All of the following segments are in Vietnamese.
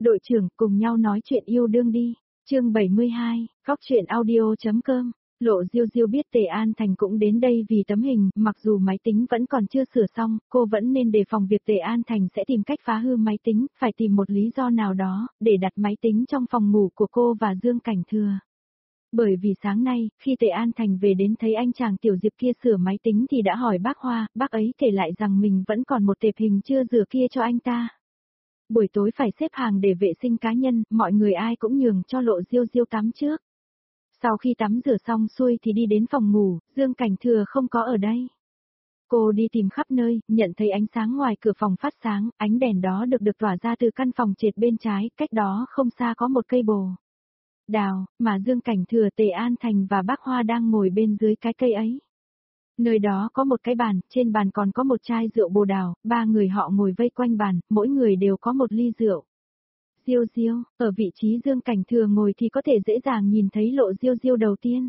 Đội trưởng, cùng nhau nói chuyện yêu đương đi. Chương 72, Góc truyện audio.com. Lộ Diêu Diêu biết Tề An Thành cũng đến đây vì tấm hình, mặc dù máy tính vẫn còn chưa sửa xong, cô vẫn nên đề phòng việc Tề An Thành sẽ tìm cách phá hư máy tính, phải tìm một lý do nào đó, để đặt máy tính trong phòng ngủ của cô và Dương Cảnh Thừa. Bởi vì sáng nay, khi Tề An Thành về đến thấy anh chàng Tiểu Diệp kia sửa máy tính thì đã hỏi bác Hoa, bác ấy kể lại rằng mình vẫn còn một tệp hình chưa rửa kia cho anh ta. Buổi tối phải xếp hàng để vệ sinh cá nhân, mọi người ai cũng nhường cho Lộ Diêu Diêu tắm trước. Sau khi tắm rửa xong xuôi thì đi đến phòng ngủ, Dương Cảnh Thừa không có ở đây. Cô đi tìm khắp nơi, nhận thấy ánh sáng ngoài cửa phòng phát sáng, ánh đèn đó được tỏa ra từ căn phòng trệt bên trái, cách đó không xa có một cây bồ đào, mà Dương Cảnh Thừa, Tề An Thành và bác Hoa đang ngồi bên dưới cái cây ấy. Nơi đó có một cái bàn, trên bàn còn có một chai rượu bồ đào, ba người họ ngồi vây quanh bàn, mỗi người đều có một ly rượu. Diêu Diêu, ở vị trí Dương Cảnh Thừa ngồi thì có thể dễ dàng nhìn thấy Lộ Diêu Diêu đầu tiên.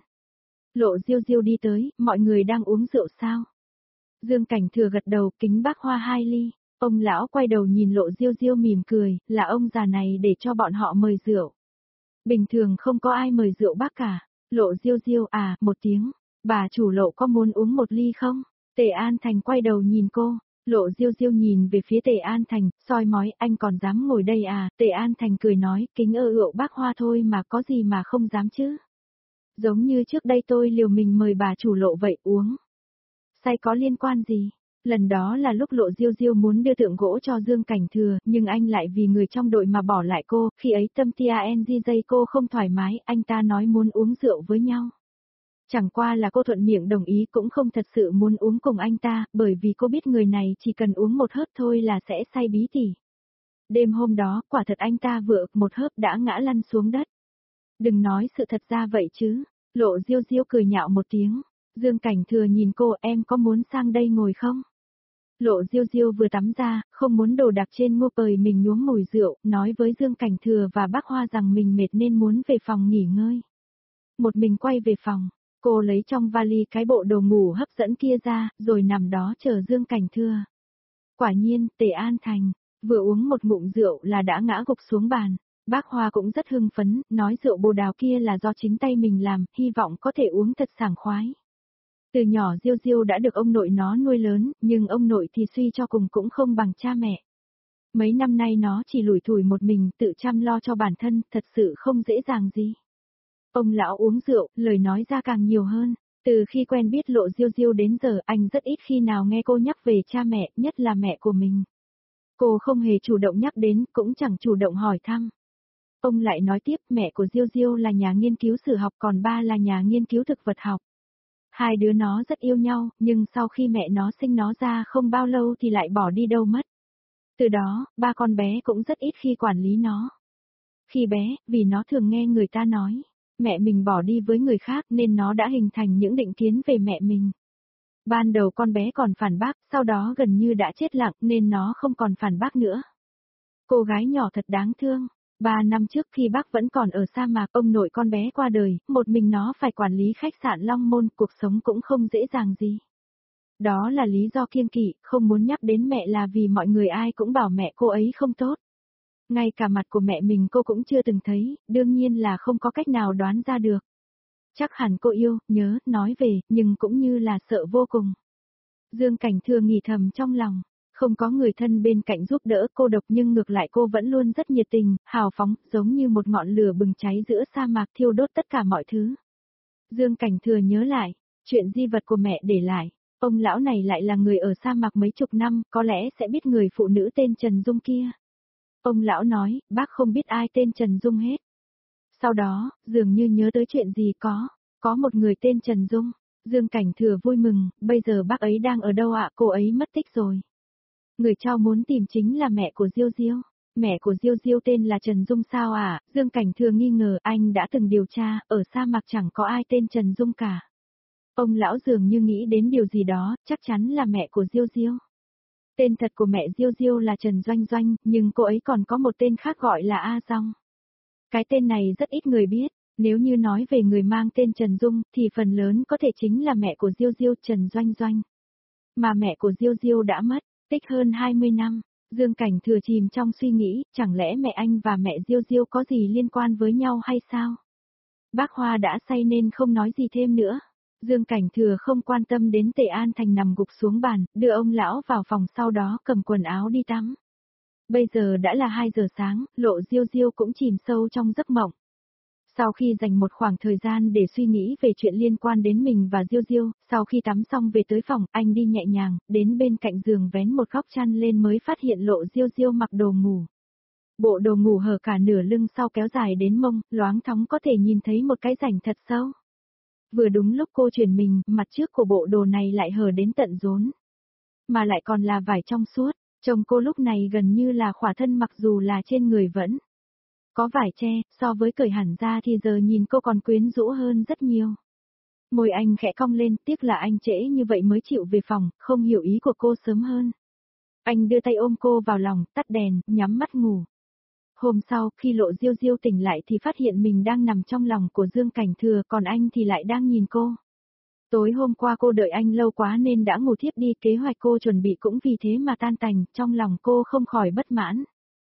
Lộ Diêu Diêu đi tới, mọi người đang uống rượu sao? Dương Cảnh Thừa gật đầu, kính bác Hoa 2 ly. Ông lão quay đầu nhìn Lộ Diêu Diêu mỉm cười, là ông già này để cho bọn họ mời rượu. Bình thường không có ai mời rượu bác cả. Lộ Diêu Diêu à, một tiếng. Bà chủ Lộ có muốn uống một ly không? Tề An Thành quay đầu nhìn cô. Lộ Diêu Diêu nhìn về phía Tề An Thành, soi mói, anh còn dám ngồi đây à? Tề An Thành cười nói, kính rượu bác Hoa thôi mà có gì mà không dám chứ. Giống như trước đây tôi liều mình mời bà chủ Lộ vậy uống. Say có liên quan gì? Lần đó là lúc Lộ Diêu Diêu muốn đưa tượng gỗ cho Dương Cảnh Thừa, nhưng anh lại vì người trong đội mà bỏ lại cô, khi ấy tâm TANGJ cô không thoải mái, anh ta nói muốn uống rượu với nhau. Chẳng qua là cô thuận miệng đồng ý cũng không thật sự muốn uống cùng anh ta, bởi vì cô biết người này chỉ cần uống một hớp thôi là sẽ say bí tỉ. Đêm hôm đó, quả thật anh ta vừa một hớp đã ngã lăn xuống đất. Đừng nói sự thật ra vậy chứ. Lộ Diêu Diêu cười nhạo một tiếng. Dương Cảnh Thừa nhìn cô, em có muốn sang đây ngồi không? Lộ Diêu Diêu vừa tắm ra, không muốn đồ đạc trên ngô pời mình nhuốm mùi rượu, nói với Dương Cảnh Thừa và bác Hoa rằng mình mệt nên muốn về phòng nghỉ ngơi. Một mình quay về phòng, cô lấy trong vali cái bộ đồ ngủ hấp dẫn kia ra, rồi nằm đó chờ Dương Cảnh Thừa. Quả nhiên, Tề An Thành, vừa uống một ngụm rượu là đã ngã gục xuống bàn. Bác Hoa cũng rất hưng phấn, nói rượu bồ đào kia là do chính tay mình làm, hy vọng có thể uống thật sảng khoái. Từ nhỏ Diêu Diêu đã được ông nội nó nuôi lớn, nhưng ông nội thì suy cho cùng cũng không bằng cha mẹ. Mấy năm nay nó chỉ lủi thủi một mình, tự chăm lo cho bản thân, thật sự không dễ dàng gì. Ông lão uống rượu, lời nói ra càng nhiều hơn. Từ khi quen biết Lộ Diêu Diêu đến giờ, anh rất ít khi nào nghe cô nhắc về cha mẹ, nhất là mẹ của mình. Cô không hề chủ động nhắc đến, cũng chẳng chủ động hỏi thăm. Ông lại nói tiếp, mẹ của Diêu Diêu là nhà nghiên cứu sử học, còn ba là nhà nghiên cứu thực vật học. Hai đứa nó rất yêu nhau, nhưng sau khi mẹ nó sinh nó ra không bao lâu thì lại bỏ đi đâu mất. Từ đó, ba con bé cũng rất ít khi quản lý nó. Khi bé, vì nó thường nghe người ta nói, mẹ mình bỏ đi với người khác nên nó đã hình thành những định kiến về mẹ mình. Ban đầu con bé còn phản bác, sau đó gần như đã chết lặng nên nó không còn phản bác nữa. Cô gái nhỏ thật đáng thương. 3 năm trước khi bác vẫn còn ở sa mạc, ông nội con bé qua đời, một mình nó phải quản lý khách sạn Long Môn, cuộc sống cũng không dễ dàng gì. Đó là lý do kiêng kỵ, không muốn nhắc đến mẹ là vì mọi người ai cũng bảo mẹ cô ấy không tốt. Ngay cả mặt của mẹ mình cô cũng chưa từng thấy, đương nhiên là không có cách nào đoán ra được. Chắc hẳn cô yêu, nhớ, nói về, nhưng cũng như là sợ vô cùng. Dương Cảnh Thừa nghĩ thầm trong lòng. Không có người thân bên cạnh giúp đỡ cô độc nhưng ngược lại cô vẫn luôn rất nhiệt tình, hào phóng, giống như một ngọn lửa bừng cháy giữa sa mạc thiêu đốt tất cả mọi thứ. Dương Cảnh Thừa nhớ lại, chuyện di vật của mẹ để lại, ông lão này lại là người ở sa mạc mấy chục năm, có lẽ sẽ biết người phụ nữ tên Trần Dung kia. Ông lão nói, bác không biết ai tên Trần Dung hết. Sau đó, dường như nhớ tới chuyện gì có một người tên Trần Dung. Dương Cảnh Thừa vui mừng, bây giờ bác ấy đang ở đâu ạ? Cô ấy mất tích rồi. Người cháu muốn tìm chính là mẹ của Diêu Diêu. Mẹ của Diêu Diêu tên là Trần Dung sao à? Dương Cảnh Thừa nghi ngờ, anh đã từng điều tra, ở sa mạc chẳng có ai tên Trần Dung cả. Ông lão dường như nghĩ đến điều gì đó, chắc chắn là mẹ của Diêu Diêu. Tên thật của mẹ Diêu Diêu là Trần Doanh Doanh, nhưng cô ấy còn có một tên khác gọi là A Dong. Cái tên này rất ít người biết, nếu như nói về người mang tên Trần Dung, thì phần lớn có thể chính là mẹ của Diêu Diêu, Trần Doanh Doanh. Mà mẹ của Diêu Diêu đã mất, tích hơn 20 năm. Dương Cảnh Thừa chìm trong suy nghĩ, chẳng lẽ mẹ anh và mẹ Diêu Diêu có gì liên quan với nhau hay sao? Bác Hoa đã say nên không nói gì thêm nữa. Dương Cảnh Thừa không quan tâm đến Tề An Thành nằm gục xuống bàn, đưa ông lão vào phòng sau đó cầm quần áo đi tắm. Bây giờ đã là 2 giờ sáng, Lộ Diêu Diêu cũng chìm sâu trong giấc mộng. Sau khi dành một khoảng thời gian để suy nghĩ về chuyện liên quan đến mình và Diêu Diêu, sau khi tắm xong về tới phòng, anh đi nhẹ nhàng, đến bên cạnh giường vén một góc chăn lên mới phát hiện Lộ Diêu Diêu mặc đồ ngủ. Bộ đồ ngủ hở cả nửa lưng sau kéo dài đến mông, loáng thoáng có thể nhìn thấy một cái rãnh thật sâu. Vừa đúng lúc cô chuyển mình, mặt trước của bộ đồ này lại hở đến tận rốn. Mà lại còn là vải trong suốt, trông cô lúc này gần như là khỏa thân mặc dù là trên người vẫn có vải che, so với cởi hẳn ra thì giờ nhìn cô còn quyến rũ hơn rất nhiều. Môi anh khẽ cong lên, tiếc là anh trễ như vậy mới chịu về phòng, không hiểu ý của cô sớm hơn. Anh đưa tay ôm cô vào lòng, tắt đèn, nhắm mắt ngủ. Hôm sau, khi Lộ Diêu Diêu tỉnh lại thì phát hiện mình đang nằm trong lòng của Dương Cảnh Thừa, còn anh thì lại đang nhìn cô. Tối hôm qua cô đợi anh lâu quá nên đã ngủ thiếp đi, kế hoạch cô chuẩn bị cũng vì thế mà tan tành, trong lòng cô không khỏi bất mãn.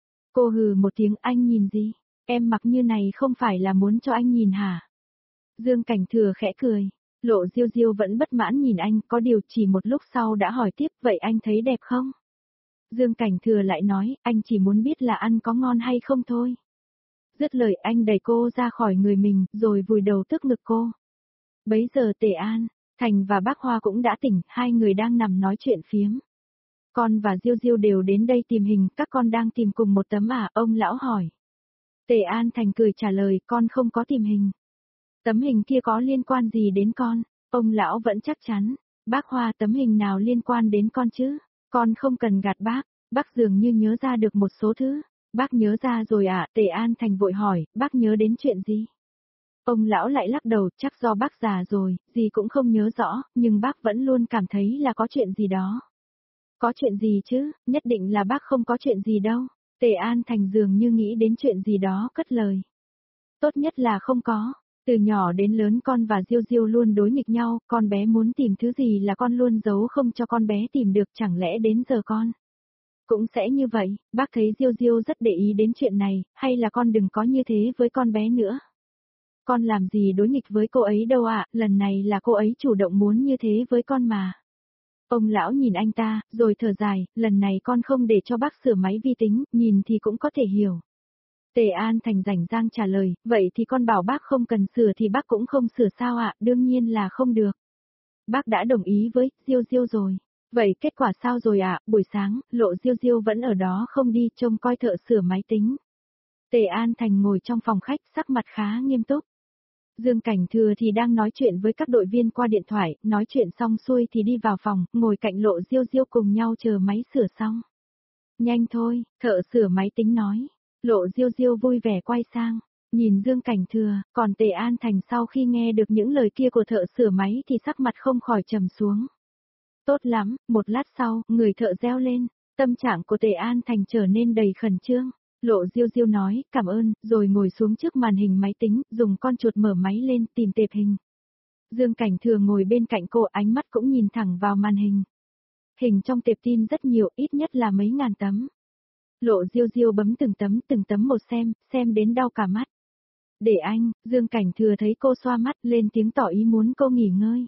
Cô hừ một tiếng, anh nhìn gì? Em mặc như này không phải là muốn cho anh nhìn hả? Dương Cảnh Thừa khẽ cười. Lộ Diêu Diêu vẫn bất mãn nhìn anh, có điều chỉ một lúc sau đã hỏi tiếp, vậy anh thấy đẹp không? Dương Cảnh Thừa lại nói, anh chỉ muốn biết là ăn có ngon hay không thôi. Dứt lời anh đẩy cô ra khỏi người mình, rồi vùi đầu tức ngực cô. Bấy giờ Tề An, Thành và Bác Hoa cũng đã tỉnh, hai người đang nằm nói chuyện phiếm. Con và Diêu Diêu đều đến đây tìm hình, các con đang tìm cùng một tấm à, ông lão hỏi. Tề An Thành cười trả lời, con không có tìm hình. Tấm hình kia có liên quan gì đến con? Ông lão vẫn chắc chắn. Bác Hoa, tấm hình nào liên quan đến con chứ? Con không cần gạt bác. Bác dường như nhớ ra được một số thứ. Bác nhớ ra rồi à? Tề An Thành vội hỏi, bác nhớ đến chuyện gì? Ông lão lại lắc đầu, chắc do bác già rồi, gì cũng không nhớ rõ, nhưng bác vẫn luôn cảm thấy là có chuyện gì đó. Có chuyện gì chứ, nhất định là bác không có chuyện gì đâu. Tề An Thành dường như nghĩ đến chuyện gì đó cất lời. Tốt nhất là không có. Từ nhỏ đến lớn con và Diêu Diêu luôn đối nghịch nhau, con bé muốn tìm thứ gì là con luôn giấu không cho con bé tìm được, chẳng lẽ đến giờ con cũng sẽ như vậy? Bác thấy Diêu Diêu rất để ý đến chuyện này, hay là con đừng có như thế với con bé nữa. Con làm gì đối nghịch với cô ấy đâu ạ, lần này là cô ấy chủ động muốn như thế với con mà. Ông lão nhìn anh ta, rồi thở dài, lần này con không để cho bác sửa máy vi tính, nhìn thì cũng có thể hiểu. Tề An Thành rảnh rang trả lời, vậy thì con bảo bác không cần sửa thì bác cũng không sửa sao ạ, đương nhiên là không được. Bác đã đồng ý với Diêu Diêu rồi. Vậy kết quả sao rồi ạ? Buổi sáng, Lộ Diêu Diêu vẫn ở đó không đi, trông coi thợ sửa máy tính. Tề An Thành ngồi trong phòng khách, sắc mặt khá nghiêm túc. Dương Cảnh Thừa thì đang nói chuyện với các đội viên qua điện thoại, nói chuyện xong xuôi thì đi vào phòng, ngồi cạnh Lộ Diêu Diêu cùng nhau chờ máy sửa xong. Nhanh thôi, thợ sửa máy tính nói. Lộ Diêu Diêu vui vẻ quay sang, nhìn Dương Cảnh Thừa, còn Tề An Thành sau khi nghe được những lời kia của thợ sửa máy thì sắc mặt không khỏi trầm xuống. Tốt lắm, một lát sau, người thợ reo lên, tâm trạng của Tề An Thành trở nên đầy khẩn trương. Lộ Diêu Diêu nói, cảm ơn, rồi ngồi xuống trước màn hình máy tính, dùng con chuột mở máy lên tìm tệp hình. Dương Cảnh Thừa ngồi bên cạnh cô, ánh mắt cũng nhìn thẳng vào màn hình. Hình trong tệp tin rất nhiều, ít nhất là mấy ngàn tấm. Lộ Diêu Diêu bấm từng tấm một xem đến đau cả mắt. Để anh, Dương Cảnh Thừa thấy cô xoa mắt lên tiếng tỏ ý muốn cô nghỉ ngơi.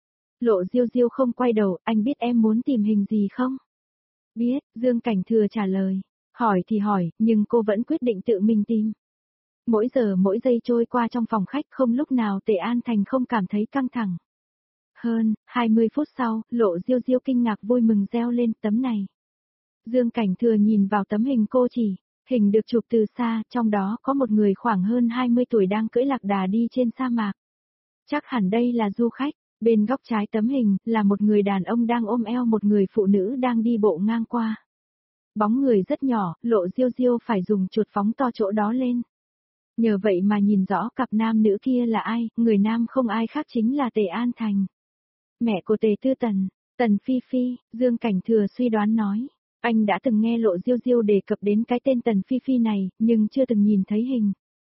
Lộ Diêu Diêu không quay đầu, anh biết em muốn tìm hình gì không? Biết, Dương Cảnh Thừa trả lời. Hỏi thì hỏi, nhưng cô vẫn quyết định tự mình tìm. Mỗi giờ mỗi giây trôi qua trong phòng khách không lúc nào Tề An Thành không cảm thấy căng thẳng. Hơn 20 phút sau, Lộ Diêu Diêu kinh ngạc vui mừng reo lên tấm này. Dương Cảnh Thừa nhìn vào tấm hình cô chỉ, hình được chụp từ xa, trong đó có một người khoảng hơn 20 tuổi đang cưỡi lạc đà đi trên sa mạc. Chắc hẳn đây là du khách, bên góc trái tấm hình là một người đàn ông đang ôm eo một người phụ nữ đang đi bộ ngang qua. Bóng người rất nhỏ, Lộ Diêu Diêu phải dùng chuột phóng to chỗ đó lên. Nhờ vậy mà nhìn rõ cặp nam nữ kia là ai, người nam không ai khác chính là Tề An Thành. Mẹ của Tề Tư Tần, Tần Phi Phi, Dương Cảnh Thừa suy đoán nói. Anh đã từng nghe Lộ Diêu Diêu đề cập đến cái tên Tần Phi Phi này, nhưng chưa từng nhìn thấy hình.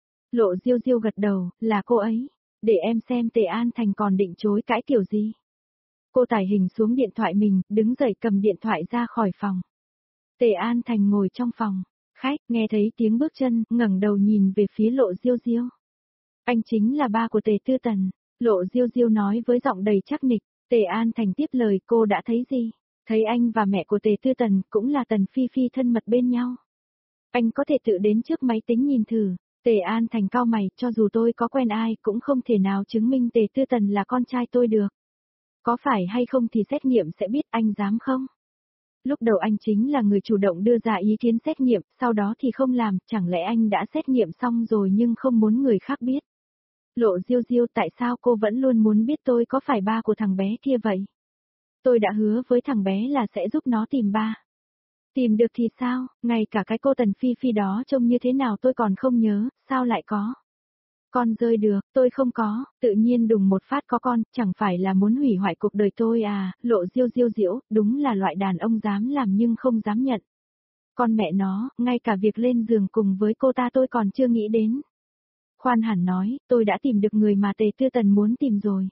Lộ Diêu Diêu gật đầu, là cô ấy. Để em xem Tề An Thành còn định chối cãi kiểu gì. Cô tải hình xuống điện thoại mình, đứng dậy cầm điện thoại ra khỏi phòng. Tề An Thành ngồi trong phòng, khách, nghe thấy tiếng bước chân, ngẩng đầu nhìn về phía Lộ Diêu Diêu. Anh chính là ba của Tề Tư Tần, Lộ Diêu Diêu nói với giọng đầy chắc nịch. Tề An Thành tiếp lời, cô đã thấy gì? Thấy anh và mẹ của Tề Tư Tần cũng là Tần Phi Phi thân mật bên nhau. Anh có thể tự đến trước máy tính nhìn thử. Tề An Thành cau mày, cho dù tôi có quen ai cũng không thể nào chứng minh Tề Tư Tần là con trai tôi được. Có phải hay không thì xét nghiệm sẽ biết, anh dám không? Lúc đầu anh chính là người chủ động đưa ra ý kiến xét nghiệm, sau đó thì không làm, chẳng lẽ anh đã xét nghiệm xong rồi nhưng không muốn người khác biết? Lộ Diêu Diêu, tại sao cô vẫn luôn muốn biết tôi có phải ba của thằng bé kia vậy? Tôi đã hứa với thằng bé là sẽ giúp nó tìm ba. Tìm được thì sao, ngay cả cái cô Tần Phi Phi đó trông như thế nào tôi còn không nhớ, sao lại có? Con rơi được, tôi không có, tự nhiên đùng một phát có con, chẳng phải là muốn hủy hoại cuộc đời tôi à, Lộ Diêu Diêu diễu, đúng là loại đàn ông dám làm nhưng không dám nhận. Con mẹ nó, ngay cả việc lên giường cùng với cô ta tôi còn chưa nghĩ đến. Khoan hẳn nói, tôi đã tìm được người mà Tề Tư Tần muốn tìm rồi.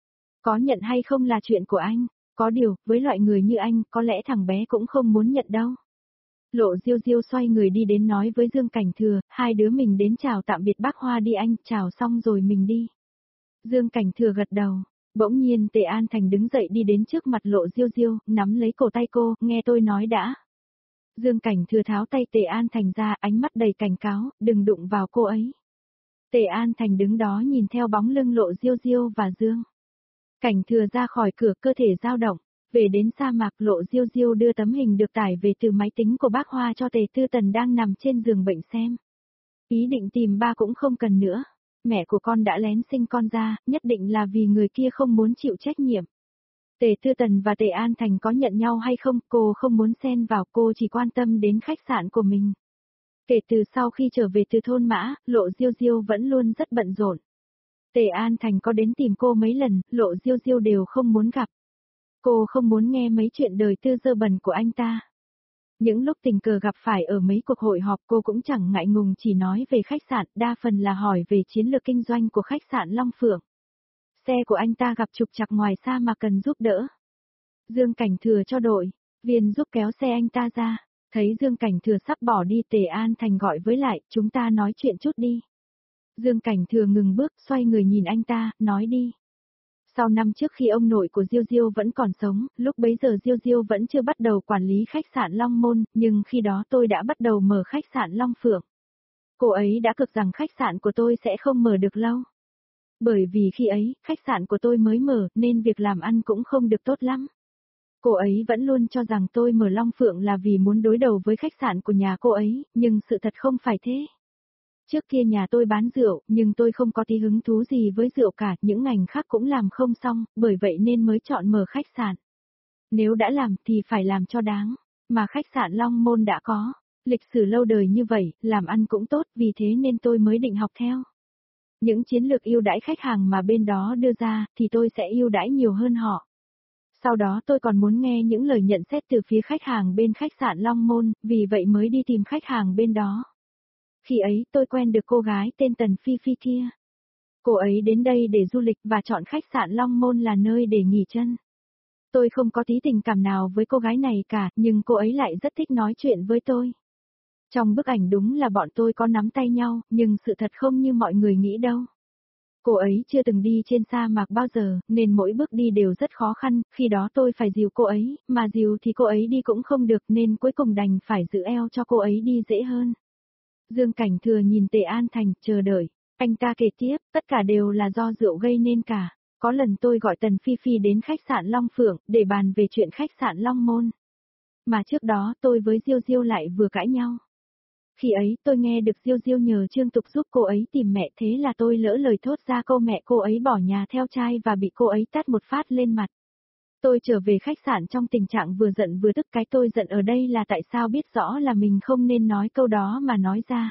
Có nhận hay không là chuyện của anh, có điều, với loại người như anh, có lẽ thằng bé cũng không muốn nhận đâu. Lộ Diêu Diêu xoay người đi đến nói với Dương Cảnh Thừa, hai đứa mình đến chào tạm biệt bác Hoa đi anh, chào xong rồi mình đi. Dương Cảnh Thừa gật đầu, bỗng nhiên Tề An Thành đứng dậy đi đến trước mặt Lộ Diêu Diêu, nắm lấy cổ tay cô, nghe tôi nói đã. Dương Cảnh Thừa tháo tay Tề An Thành ra, ánh mắt đầy cảnh cáo, đừng đụng vào cô ấy. Tề An Thành đứng đó nhìn theo bóng lưng Lộ Diêu Diêu và Dương Cảnh Thừa ra khỏi cửa, cơ thể dao động. Về đến sa mạc, Lộ Diêu Diêu đưa tấm hình được tải về từ máy tính của bác Hoa cho Tề Tư Tần đang nằm trên giường bệnh xem. Ý định tìm ba cũng không cần nữa. Mẹ của con đã lén sinh con ra, nhất định là vì người kia không muốn chịu trách nhiệm. Tề Tư Tần và Tề An Thành có nhận nhau hay không, cô không muốn xen vào, cô chỉ quan tâm đến khách sạn của mình. Kể từ sau khi trở về từ thôn Mã, Lộ Diêu Diêu vẫn luôn rất bận rộn. Tề An Thành có đến tìm cô mấy lần, Lộ Diêu Diêu đều không muốn gặp. Cô không muốn nghe mấy chuyện đời tư dơ bẩn của anh ta. Những lúc tình cờ gặp phải ở mấy cuộc hội họp cô cũng chẳng ngại ngùng chỉ nói về khách sạn, đa phần là hỏi về chiến lược kinh doanh của khách sạn Long Phượng. Xe của anh ta gặp trục trặc ngoài xa mà cần giúp đỡ. Dương Cảnh Thừa cho đội, viên giúp kéo xe anh ta ra. Thấy Dương Cảnh Thừa sắp bỏ đi, Tề An Thành gọi với lại, chúng ta nói chuyện chút đi. Dương Cảnh Thừa ngừng bước, xoay người nhìn anh ta, nói đi. Sau năm trước khi ông nội của Diêu Diêu vẫn còn sống, lúc bấy giờ Diêu Diêu vẫn chưa bắt đầu quản lý khách sạn Long Môn, nhưng khi đó tôi đã bắt đầu mở khách sạn Long Phượng. Cô ấy đã cực rằng khách sạn của tôi sẽ không mở được lâu. Bởi vì khi ấy, khách sạn của tôi mới mở, nên việc làm ăn cũng không được tốt lắm. Cô ấy vẫn luôn cho rằng tôi mở Long Phượng là vì muốn đối đầu với khách sạn của nhà cô ấy, nhưng sự thật không phải thế. Trước kia nhà tôi bán rượu, nhưng tôi không có tí hứng thú gì với rượu cả, những ngành khác cũng làm không xong, bởi vậy nên mới chọn mở khách sạn. Nếu đã làm thì phải làm cho đáng, mà khách sạn Long Môn đã có, lịch sử lâu đời như vậy, làm ăn cũng tốt, vì thế nên tôi mới định học theo. Những chiến lược ưu đãi khách hàng mà bên đó đưa ra, thì tôi sẽ ưu đãi nhiều hơn họ. Sau đó tôi còn muốn nghe những lời nhận xét từ phía khách hàng bên khách sạn Long Môn, vì vậy mới đi tìm khách hàng bên đó. Khi ấy tôi quen được cô gái tên Tần Phi Phi kia. Cô ấy đến đây để du lịch và chọn khách sạn Long Môn là nơi để nghỉ chân. Tôi không có tí tình cảm nào với cô gái này cả, nhưng cô ấy lại rất thích nói chuyện với tôi. Trong bức ảnh đúng là bọn tôi có nắm tay nhau, nhưng sự thật không như mọi người nghĩ đâu. Cô ấy chưa từng đi trên sa mạc bao giờ, nên mỗi bước đi đều rất khó khăn, khi đó tôi phải dìu cô ấy, mà dìu thì cô ấy đi cũng không được nên cuối cùng đành phải giữ eo cho cô ấy đi dễ hơn. Dương Cảnh Thừa nhìn Tề An Thành, chờ đợi. Anh ta kể tiếp, tất cả đều là do rượu gây nên cả. Có lần tôi gọi Tần Phi Phi đến khách sạn Long Phượng, để bàn về chuyện khách sạn Long Môn. Mà trước đó tôi với Diêu Diêu lại vừa cãi nhau. Khi ấy tôi nghe được Diêu Diêu nhờ Trương Tục giúp cô ấy tìm mẹ, thế là tôi lỡ lời thốt ra câu mẹ cô ấy bỏ nhà theo trai và bị cô ấy tát một phát lên mặt. Tôi trở về khách sạn trong tình trạng vừa giận vừa tức, cái tôi giận ở đây là tại sao biết rõ là mình không nên nói câu đó mà nói ra.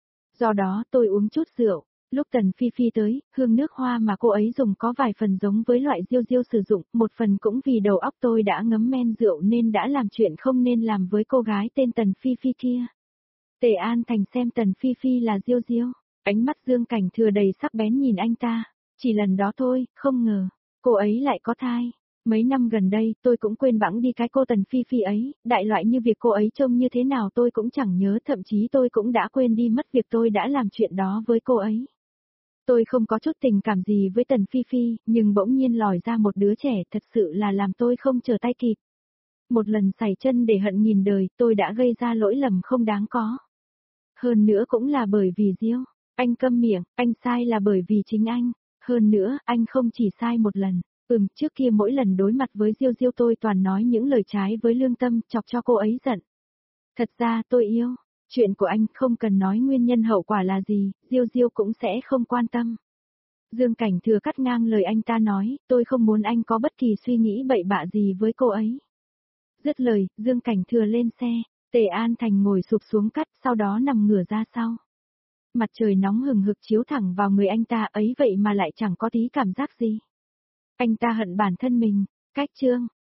Do đó tôi uống chút rượu, lúc Tần Phi Phi tới, hương nước hoa mà cô ấy dùng có vài phần giống với loại Diêu Diêu sử dụng, một phần cũng vì đầu óc tôi đã ngấm men rượu nên đã làm chuyện không nên làm với cô gái tên Tần Phi Phi kia. Tề An Thành xem Tần Phi Phi là Diêu Diêu, ánh mắt Dương Cảnh Thừa đầy sắc bén nhìn anh ta, chỉ lần đó thôi, không ngờ, cô ấy lại có thai. Mấy năm gần đây tôi cũng quên bẵng đi cái cô Tần Phi Phi ấy, đại loại như việc cô ấy trông như thế nào tôi cũng chẳng nhớ, thậm chí tôi cũng đã quên đi mất việc tôi đã làm chuyện đó với cô ấy. Tôi không có chút tình cảm gì với Tần Phi Phi, nhưng bỗng nhiên lòi ra một đứa trẻ thật sự là làm tôi không trở tay kịp. Một lần sảy chân để hận nghìn đời, tôi đã gây ra lỗi lầm không đáng có. Hơn nữa cũng là bởi vì Diêu. Anh câm miệng, anh sai là bởi vì chính anh. Hơn nữa, anh không chỉ sai một lần. Trước kia mỗi lần đối mặt với Diêu Diêu tôi toàn nói những lời trái với lương tâm, chọc cho cô ấy giận. Thật ra tôi yêu. Chuyện của anh không cần nói nguyên nhân hậu quả là gì, Diêu Diêu cũng sẽ không quan tâm. Dương Cảnh Thừa cắt ngang lời anh ta nói, tôi không muốn anh có bất kỳ suy nghĩ bậy bạ gì với cô ấy. Dứt lời, Dương Cảnh Thừa lên xe, Tề An Thành ngồi sụp xuống cắt, sau đó nằm ngửa ra sau. Mặt trời nóng hừng hực chiếu thẳng vào người anh ta ấy vậy mà lại chẳng có tí cảm giác gì. Anh ta hận bản thân mình, cách chương.